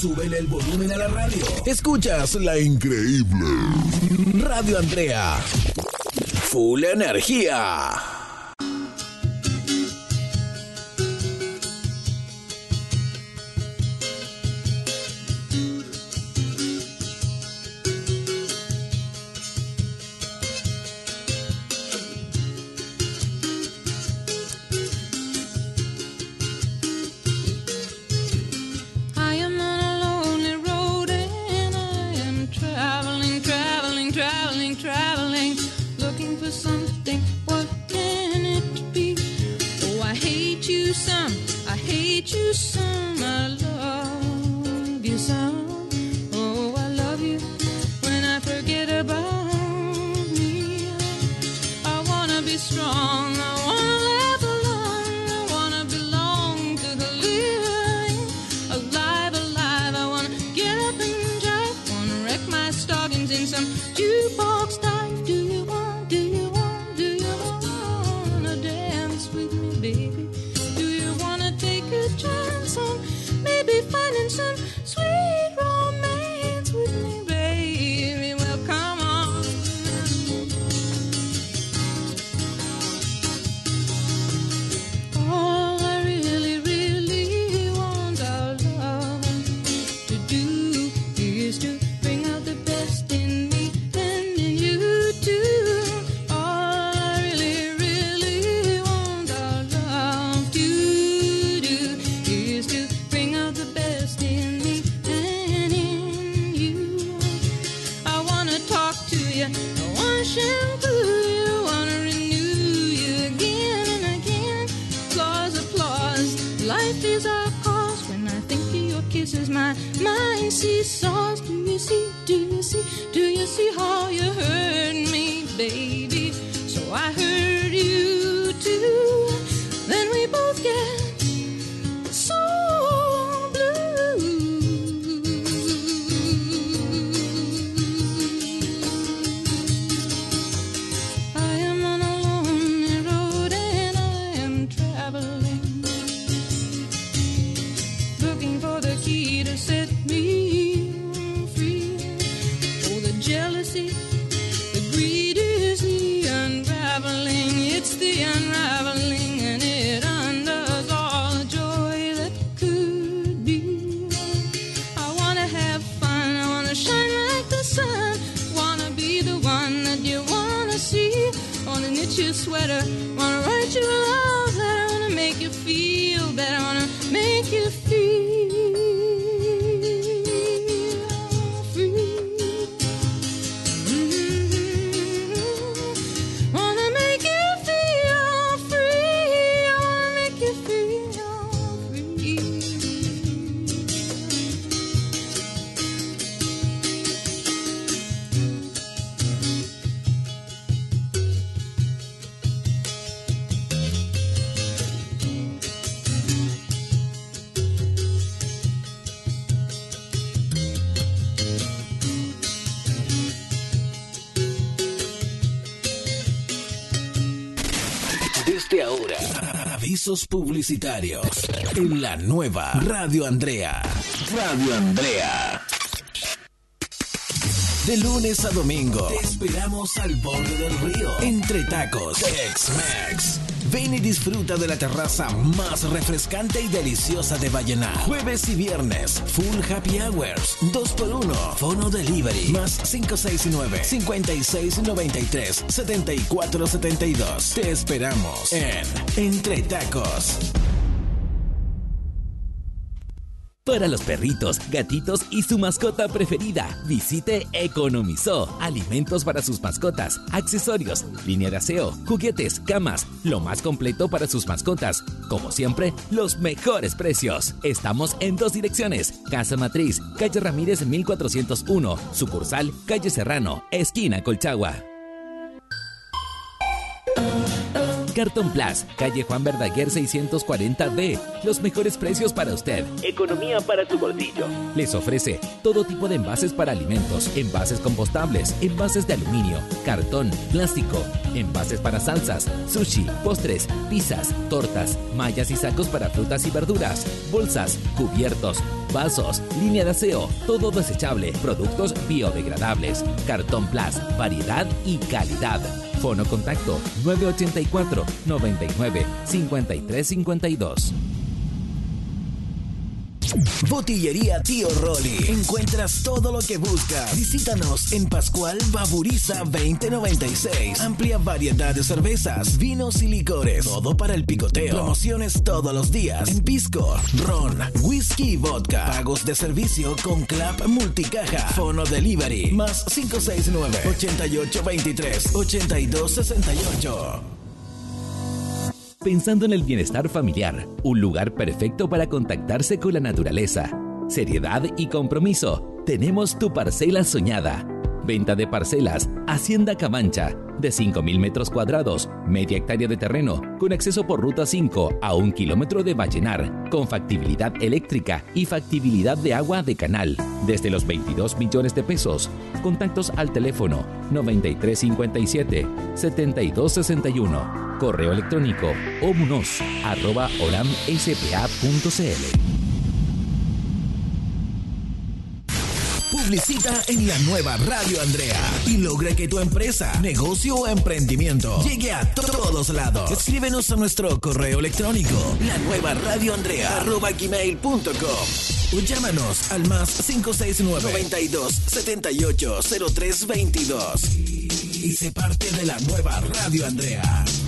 súbele el volumen a la radio. Escuchas la increíble Radio Andrea. Full energía. Desde ahora, avisos publicitarios en la nueva Radio Andrea. Radio Andrea. De lunes a domingo, te esperamos al borde del río. Entre tacos, Tex-Mex. Ven y disfruta de la terraza más refrescante y deliciosa de Vallenar. Jueves y viernes, full happy hours, 2x1, Fono Delivery, más 569-5693-7472. Te esperamos en Entre Tacos. Para los perritos, gatitos y su mascota preferida, visite Economizó. Alimentos para sus mascotas, accesorios, línea de aseo, juguetes, camas, lo más completo para sus mascotas. Como siempre, los mejores precios. Estamos en 2 direcciones: Casa Matriz, calle Ramírez 1401, sucursal calle Serrano, esquina Colchagua. Cartón Plus, calle Juan Verdaguer 640B. Los mejores precios para usted. Economía para tu bolsillo. Les ofrece todo tipo de envases para alimentos, envases compostables, envases de aluminio, cartón, plástico, envases para salsas, sushi, postres, pizzas, tortas, mallas y sacos para frutas y verduras, bolsas, cubiertos, vasos, línea de aseo, todo desechable, productos biodegradables, Cartón Plus, variedad y calidad. Fono contacto 984 99 53 52. Botillería Tío Rolly. Encuentras todo lo que buscas. Visítanos en Pascual Baburiza 2096. Amplia variedad de cervezas, vinos y licores. Todo para el picoteo. Promociones todos los días. En pisco, ron, whisky y vodka. Pagos de servicio con clap multicaja. Fono delivery más 569-8823-8268. Pensando en el bienestar familiar, un lugar perfecto para contactarse con la naturaleza. Seriedad y compromiso. Tenemos tu parcela soñada. Venta de parcelas, Hacienda Camancha, de 5,000 metros cuadrados, media hectárea de terreno, con acceso por Ruta 5 a 1 kilómetro de Vallenar, con factibilidad eléctrica y factibilidad de agua de canal, desde los 22 millones de pesos. Contactos al teléfono 9357-7261. Correo electrónico omunos@oramspa.cl. Publicita en la nueva Radio Andrea y logre que tu empresa, negocio o emprendimiento llegue a todos lados. Escríbenos a nuestro correo electrónico lanuevaradioandrea@gmail.com o llámanos al más 569-9278-0322 y sé parte de la nueva Radio Andrea.